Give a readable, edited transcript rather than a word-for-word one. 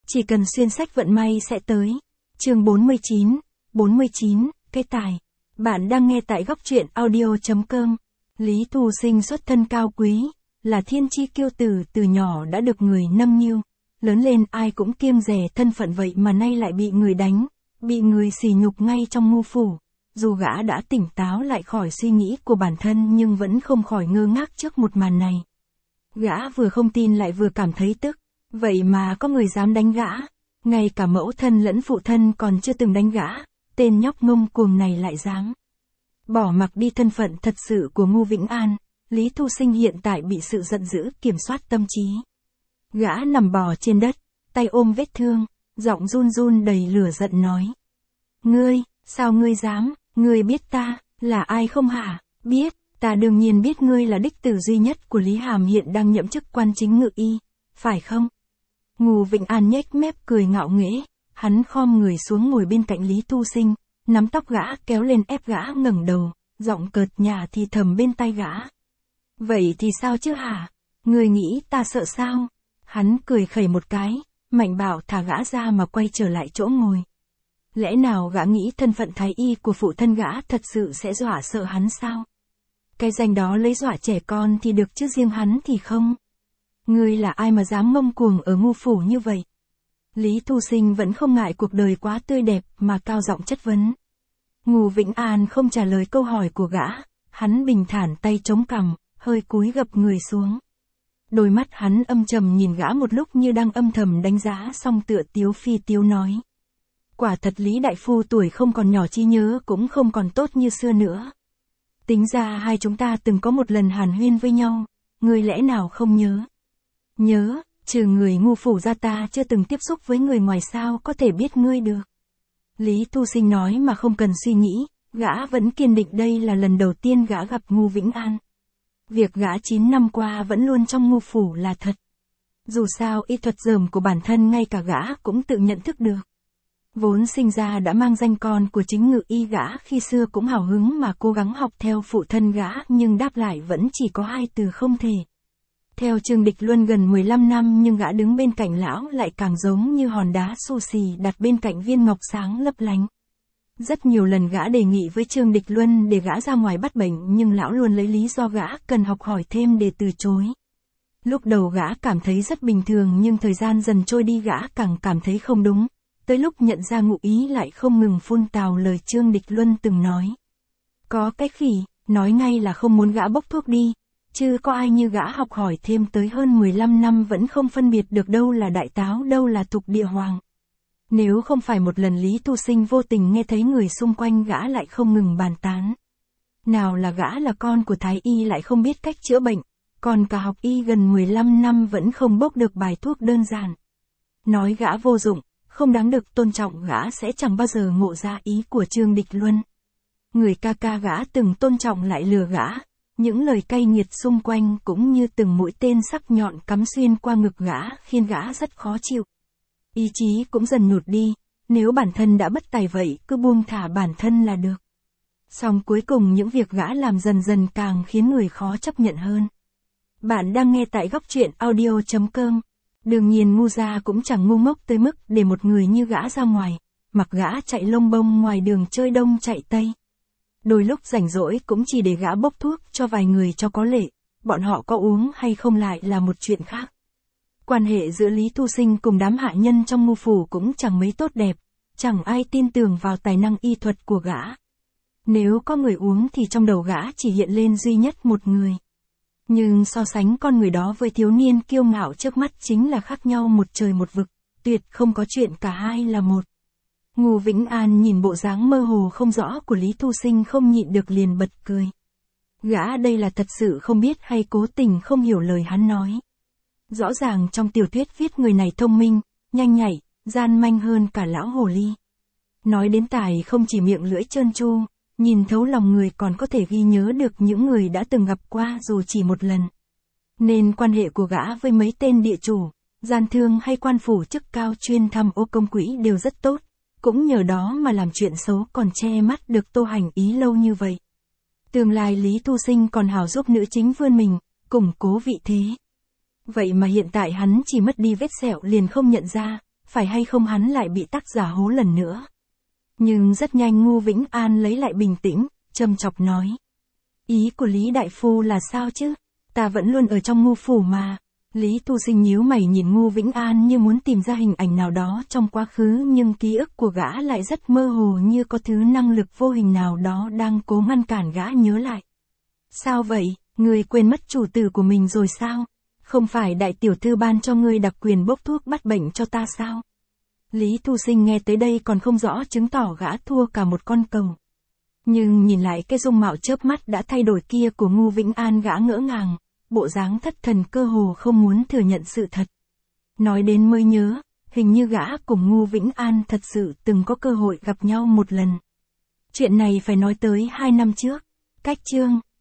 Chỉ cần xuyên sách vận may sẽ tới. Chương 49, cái tài. Bạn đang nghe tại góc truyện audio.com. Lý Thu Sinh xuất thân cao quý, là thiên chi kiêu tử, từ nhỏ đã được người nâng niu. Lớn lên ai cũng kiêng dè thân phận, vậy mà nay lại bị người đánh, bị người sỉ nhục ngay trong ngu phủ. Dù gã đã tỉnh táo lại khỏi suy nghĩ của bản thân nhưng vẫn không khỏi ngơ ngác trước một màn này. Gã vừa không tin lại vừa cảm thấy tức, vậy mà có người dám đánh gã, ngay cả mẫu thân lẫn phụ thân còn chưa từng đánh gã, tên nhóc ngông cuồng này lại dám. Bỏ mặc đi thân phận thật sự của Ngô Vĩnh An, Lý Thu Sinh hiện tại bị sự giận dữ kiểm soát tâm trí. Gã nằm bò trên đất, tay ôm vết thương, giọng run run đầy lửa giận nói. Ngươi, sao ngươi dám, ngươi biết ta, là ai không hả? Biết, ta đương nhiên biết ngươi là đích tử duy nhất của Lý Hàm hiện đang nhậm chức quan chính ngự y, phải không? Ngô Vĩnh An nhếch mép cười ngạo nghễ, hắn khom người xuống ngồi bên cạnh Lý Thu Sinh, nắm tóc gã kéo lên ép gã ngẩng đầu, giọng cợt nhả thì thầm bên tai gã. Vậy thì sao chứ hả? Ngươi nghĩ ta sợ sao? Hắn cười khẩy một cái, mạnh bạo thả gã ra mà quay trở lại chỗ ngồi. Lẽ nào gã nghĩ thân phận thái y của phụ thân gã thật sự sẽ dọa sợ hắn sao? Cái danh đó lấy dọa trẻ con thì được chứ riêng hắn thì không. Ngươi là ai mà dám ngông cuồng ở Ngô phủ như vậy? Lý Thu Sinh vẫn không ngại cuộc đời quá tươi đẹp mà cao giọng chất vấn. Ngô Vĩnh An không trả lời câu hỏi của gã, hắn bình thản tay chống cằm, hơi cúi gập người xuống. Đôi mắt hắn âm trầm nhìn gã một lúc như đang âm thầm đánh giá, xong tựa tiếu phi tiếu nói. Quả thật Lý đại phu tuổi không còn nhỏ, trí nhớ cũng không còn tốt như xưa nữa. Tính ra hai chúng ta từng có một lần hàn huyên với nhau, ngươi lẽ nào không nhớ? Nhớ, trừ người Ngô phủ ra ta chưa từng tiếp xúc với người ngoài, sao có thể biết ngươi được? Lý Thu Sinh nói mà không cần suy nghĩ, gã vẫn kiên định đây là lần đầu tiên gã gặp Ngô Vĩnh An. Việc gã 9 năm qua vẫn luôn trong Ngô phủ là thật. Dù sao y thuật dởm của bản thân ngay cả gã cũng tự nhận thức được. Vốn sinh ra đã mang danh con của chính ngự y, gã khi xưa cũng hào hứng mà cố gắng học theo phụ thân gã, nhưng đáp lại vẫn chỉ có hai từ không thể. Theo Trương Địch Luân gần 15 năm nhưng gã đứng bên cạnh lão lại càng giống như hòn đá xù xì đặt bên cạnh viên ngọc sáng lấp lánh. Rất nhiều lần gã đề nghị với Trương Địch Luân để gã ra ngoài bắt bệnh nhưng lão luôn lấy lý do gã cần học hỏi thêm để từ chối. Lúc đầu gã cảm thấy rất bình thường nhưng thời gian dần trôi đi gã càng cảm thấy không đúng. Tới lúc nhận ra ngụ ý lại không ngừng phun tào lời Trương Địch Luân từng nói. Có cái khỉ, nói ngay là không muốn gã bốc thuốc đi. Chứ có ai như gã học hỏi thêm tới hơn 15 năm vẫn không phân biệt được đâu là đại táo đâu là thục địa hoàng. Nếu không phải một lần Lý Thu Sinh vô tình nghe thấy người xung quanh gã lại không ngừng bàn tán. Nào là gã là con của thái y lại không biết cách chữa bệnh, còn cả học y gần 15 năm vẫn không bốc được bài thuốc đơn giản. Nói gã vô dụng, không đáng được tôn trọng, gã sẽ chẳng bao giờ ngộ ra ý của Trương Địch Luân. Người ca ca gã từng tôn trọng lại lừa gã. Những lời cay nghiệt xung quanh cũng như từng mũi tên sắc nhọn cắm xuyên qua ngực gã khiến gã rất khó chịu. Ý chí cũng dần nhụt đi, nếu bản thân đã bất tài vậy cứ buông thả bản thân là được. Song cuối cùng những việc gã làm dần dần càng khiến người khó chấp nhận hơn. Bạn đang nghe tại góc truyện audio.com. Đương nhiên Ngu gia cũng chẳng ngu ngốc tới mức để một người như gã ra ngoài, mặc gã chạy lông bông ngoài đường chơi đông chạy tây. Đôi lúc rảnh rỗi cũng chỉ để gã bốc thuốc cho vài người cho có lệ, bọn họ có uống hay không lại là một chuyện khác. Quan hệ giữa Lý Thu Sinh cùng đám hạ nhân trong Ngô phủ cũng chẳng mấy tốt đẹp, chẳng ai tin tưởng vào tài năng y thuật của gã. Nếu có người uống thì trong đầu gã chỉ hiện lên duy nhất một người. Nhưng so sánh con người đó với thiếu niên kiêu ngạo trước mắt chính là khác nhau một trời một vực, tuyệt không có chuyện cả hai là một. Ngô Vĩnh An nhìn bộ dáng mơ hồ không rõ của Lý Thu Sinh không nhịn được liền bật cười. Gã đây là thật sự không biết hay cố tình không hiểu lời hắn nói. Rõ ràng trong tiểu thuyết viết người này thông minh, nhanh nhạy, gian manh hơn cả lão hồ ly. Nói đến tài không chỉ miệng lưỡi trơn tru, nhìn thấu lòng người còn có thể ghi nhớ được những người đã từng gặp qua dù chỉ một lần. Nên quan hệ của gã với mấy tên địa chủ, gian thương hay quan phủ chức cao chuyên thăm ô công quỹ đều rất tốt. Cũng nhờ đó mà làm chuyện xấu còn che mắt được Tô Hành Ý lâu như vậy. Tương lai Lý Thu Sinh còn hào giúp nữ chính vươn mình, củng cố vị thế. Vậy mà hiện tại hắn chỉ mất đi vết sẹo liền không nhận ra, phải hay không hắn lại bị tác giả hố lần nữa. Nhưng rất nhanh Ngô Vĩnh An lấy lại bình tĩnh, châm chọc nói. Ý của Lý Đại Phu là sao chứ? Ta vẫn luôn ở trong Ngô phủ mà. Lý Tu Sinh nhíu mày nhìn Ngô Vĩnh An như muốn tìm ra hình ảnh nào đó trong quá khứ, nhưng ký ức của gã lại rất mơ hồ, như có thứ năng lực vô hình nào đó đang cố ngăn cản gã nhớ lại. Sao vậy, ngươi quên mất chủ tử của mình rồi sao? Không phải đại tiểu thư ban cho ngươi đặc quyền bốc thuốc bắt bệnh cho ta sao? Lý Tu Sinh nghe tới đây còn không rõ, chứng tỏ gã thua cả một con cừu. Nhưng nhìn lại cái dung mạo chớp mắt đã thay đổi kia của Ngô Vĩnh An, gã ngỡ ngàng, bộ dáng thất thần cơ hồ không muốn thừa nhận sự thật. Nói đến mới nhớ, hình như gã cùng Ngô Vĩnh An thật sự từng có cơ hội gặp nhau một lần. Chuyện này phải nói tới 2 năm trước. Cách chương